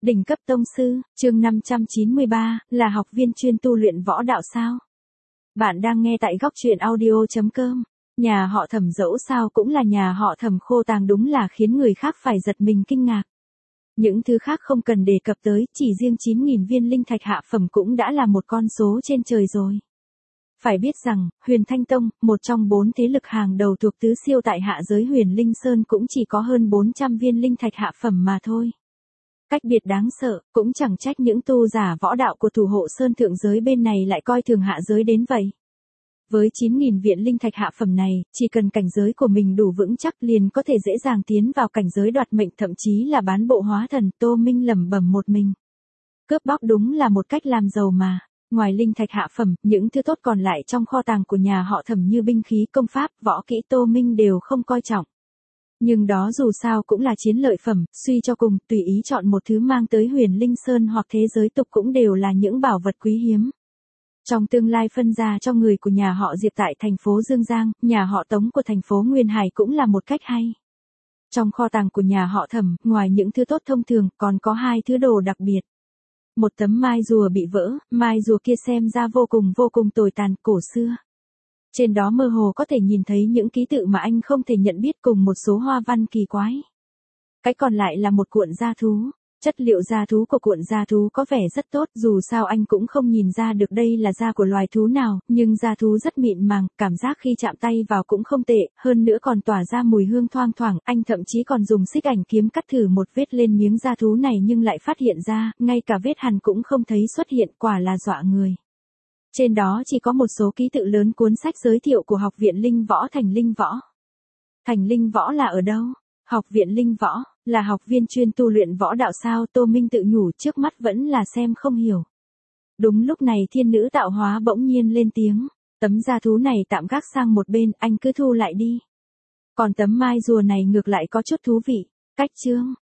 Đỉnh cấp tông sư, chương 593, là học viên chuyên tu luyện võ đạo sao? Bạn đang nghe tại góc truyện audio.com. Nhà họ Thẩm dẫu sao cũng là nhà họ Thẩm, Khô Tàng đúng là khiến người khác phải giật mình kinh ngạc. Những thứ khác không cần đề cập tới, chỉ riêng 9.000 viên linh thạch hạ phẩm cũng đã là một con số trên trời rồi. Phải biết rằng, Huyền Thanh Tông, một trong 4 thế lực hàng đầu thuộc tứ siêu tại hạ giới Huyền Linh Sơn cũng chỉ có hơn 400 viên linh thạch hạ phẩm mà thôi. Cách biệt đáng sợ, cũng chẳng trách những tu giả võ đạo của thủ hộ Sơn thượng giới bên này lại coi thường hạ giới đến vậy. Với 9.000 viện linh thạch hạ phẩm này, chỉ cần cảnh giới của mình đủ vững chắc liền có thể dễ dàng tiến vào cảnh giới đoạt mệnh, thậm chí là bán bộ hóa thần. Tô Minh lẩm bẩm một mình. Cướp bóc đúng là một cách làm giàu mà. Ngoài linh thạch hạ phẩm, những thứ tốt còn lại trong kho tàng của nhà họ Thẩm như binh khí, công pháp, võ kỹ Tô Minh đều không coi trọng. Nhưng đó dù sao cũng là chiến lợi phẩm, suy cho cùng, tùy ý chọn một thứ mang tới Huyền Linh Sơn hoặc thế giới tục cũng đều là những bảo vật quý hiếm. Trong tương lai phân ra cho người của nhà họ Diệp tại thành phố Dương Giang, nhà họ Tống của thành phố Nguyên Hải cũng là một cách hay. Trong kho tàng của nhà họ Thẩm, ngoài những thứ tốt thông thường, còn có 2 thứ đồ đặc biệt. Một tấm mai rùa bị vỡ, mai rùa kia xem ra vô cùng tồi tàn, cổ xưa. Trên đó mơ hồ có thể nhìn thấy những ký tự mà anh không thể nhận biết cùng một số hoa văn kỳ quái. Cái còn lại là một cuộn da thú. Chất liệu da thú của cuộn da thú có vẻ rất tốt, dù sao anh cũng không nhìn ra được đây là da của loài thú nào, nhưng da thú rất mịn màng, cảm giác khi chạm tay vào cũng không tệ, hơn nữa còn tỏa ra mùi hương thoang thoảng, anh thậm chí còn dùng xích ảnh kiếm cắt thử một vết lên miếng da thú này nhưng lại phát hiện ra, ngay cả vết hằn cũng không thấy xuất hiện, quả là dọa người. Trên đó chỉ có một số ký tự lớn, cuốn sách giới thiệu của học viện Linh Võ. Thành Linh Võ. Thành Linh Võ là ở đâu? Học viện Linh Võ, là học viên chuyên tu luyện võ đạo sao? Tô Minh tự nhủ, trước mắt vẫn là xem không hiểu. Đúng lúc này thiên nữ tạo hóa bỗng nhiên lên tiếng. Tấm da thú này tạm gác sang một bên, anh cứ thu lại đi. Còn tấm mai rùa này ngược lại có chút thú vị. Cách chương.